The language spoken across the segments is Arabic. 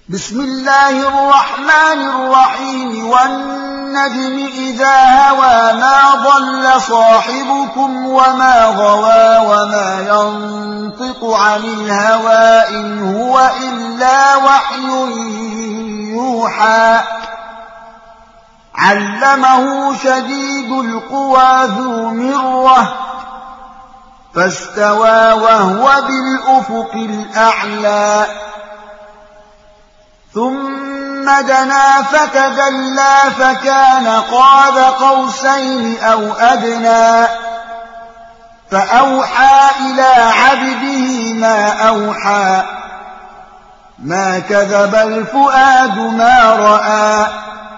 بسم الله الرحمن الرحيم والنجم إذا هوى ما ضل صاحبكم وما غوى وما ينطق عن الهوى إن هو إلا وحي يوحى علمه شديد القوى ذو مرة فاستوى وهو بالأفق الأعلى ثم دنا فتدلى فكان قاب قوسين أو أدنى فأوحى إلى عبده ما أوحى ما كذب الفؤاد ما رأى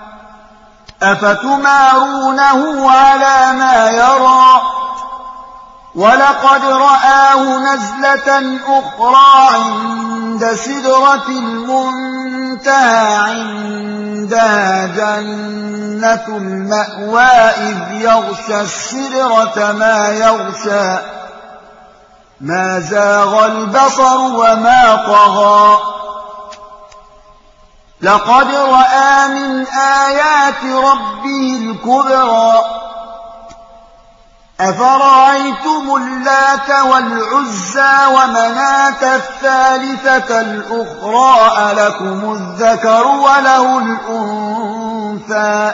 أفتمارونه على ما يرى ولقد رآه نزلة أخرى عند سدرة المنتهى عندها جنة المأوى إذ يغشى السدرة ما يغشى ما زاغ البصر وما طغى لقد رأى من آيات ربه الكبرى أفرأيتم اللات والعزى ومناة الثالثة الأخرى ألكم الذكر وله الأنثى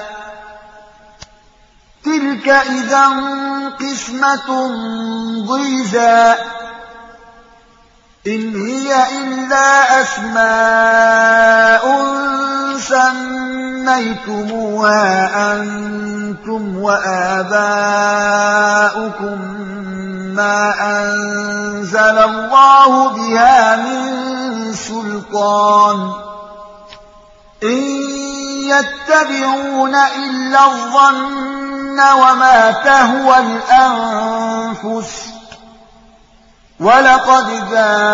تلك إذا قسمة ضيزى إن هي إلا أسماء سميتموها أنتم وآباؤكم ما أنزل الله بها من سلطان إن يتبعون إلا الظن وما تهوى الأنفس ولقد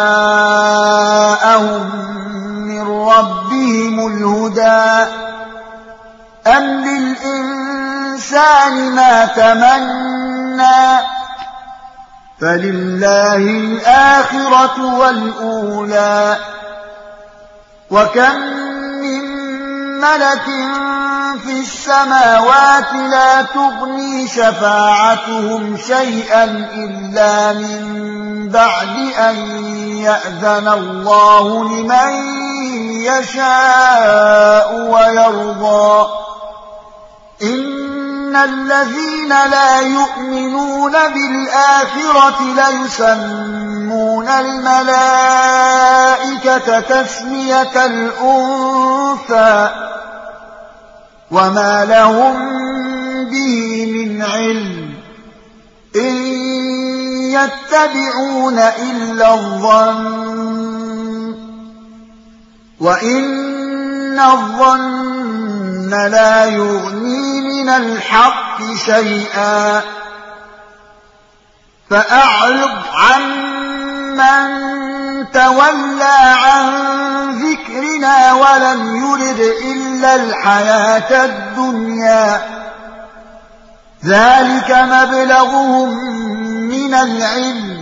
جاءهم من ربهم الهدى أم للإنسان ما تمنى فلله الآخرة والأولى وكم من ملك في السماوات لا تغني شفاعتهم شيئا إلا من بعد أن يأذن الله لمن يشاء ويرضى إن الذين لا يؤمنون بالآخرة ليسمون الملائكة تسمية الأنثى وما لهم به من علم إن يتبعون إلا الظن وإن الظن لا يغني من الحق شيئا فأعرض عمن تولى عن ذكرنا ولم يرد إلا الحياة الدنيا ذلك مبلغهم من العلم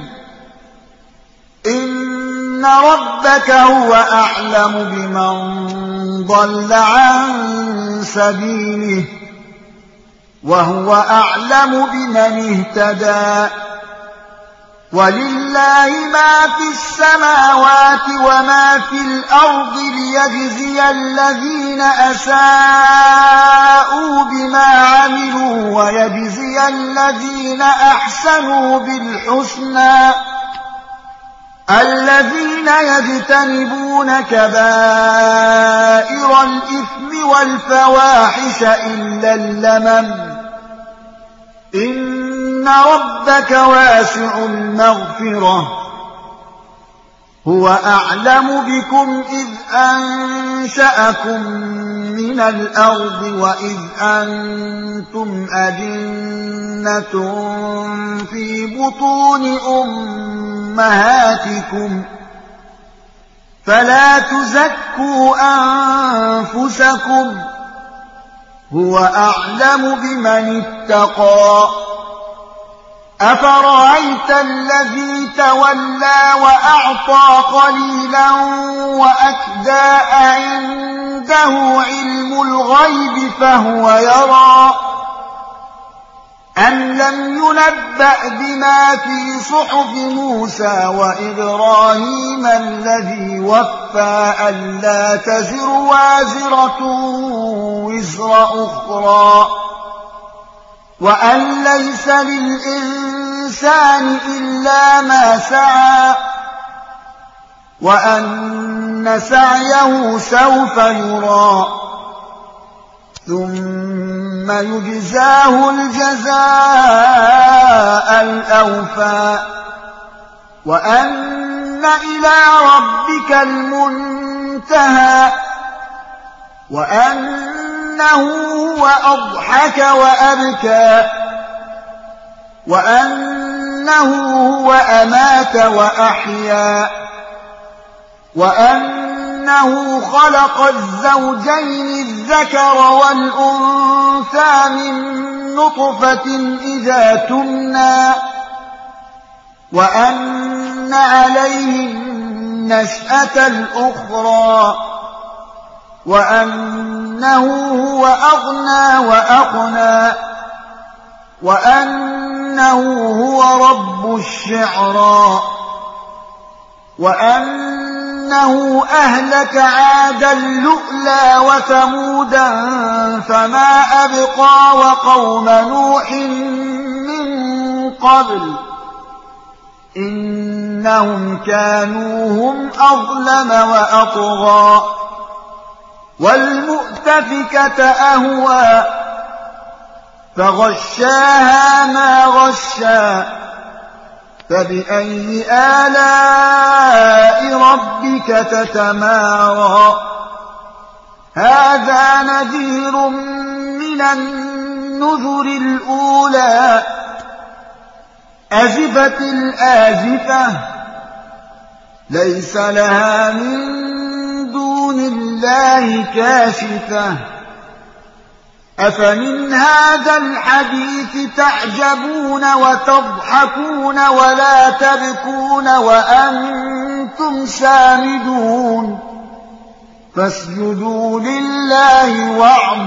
إن ربك هو أعلم بمن ضل عن سبيله وهو أعلم بمن اهتدى ولله ما في السماوات وما في الأرض ليجزي الذين أساءوا بما عملوا ويجزي الذين أحسنوا بالحسنى الذين يجتنبون كبائر الإثم والفواحش إلا اللمم إن ربك واسع المغفرة هو أعلم بكم إذ أنشأكم من الأرض وإذ أنتم أجنة في بطون أمهاتكم فلا تزكوا أنفسكم هو أعلم بمن اتقى أفرأيت الذي تولى وأعطى قليلا وأكدى عنده علم الغيب فهو يرى أم لم ينبأ بما في صحف موسى وإبراهيم الذي وفى ألا تزر وازرة وزر أخرى وأن ليس للإنسان إلا ما سعى وأن سعيه سوف يرى ثم يجزاه الجزاء الأوفى وأن إلى ربك المنتهى وأنه هو أضحك وأبكى وأنه هو أمات وأحيا وأنه خلق الزوجين الذكر والأنثى من نطفة إذا تمنى وأن عليه النشأة الأخرى وأنه هو أغنى وأقنى وأنه هو رب الشعرى وأنه أهلك عادا الأولى وثمودا فما أبقى وقوم نوح من قبل إنهم كانوا هم أظلم وأطغى والمؤتفكة أهوى فغشاها ما غشى فبأي آلاء ربك تتمارى هذا نذير من النذر الأولى أزفت الآزفة ليس لها من دون الله كاشفة أفمن هذا الحديث تعجبون وتضحكون ولا تبكون وأنتم سامدون فاسجدوا لله واعبدوا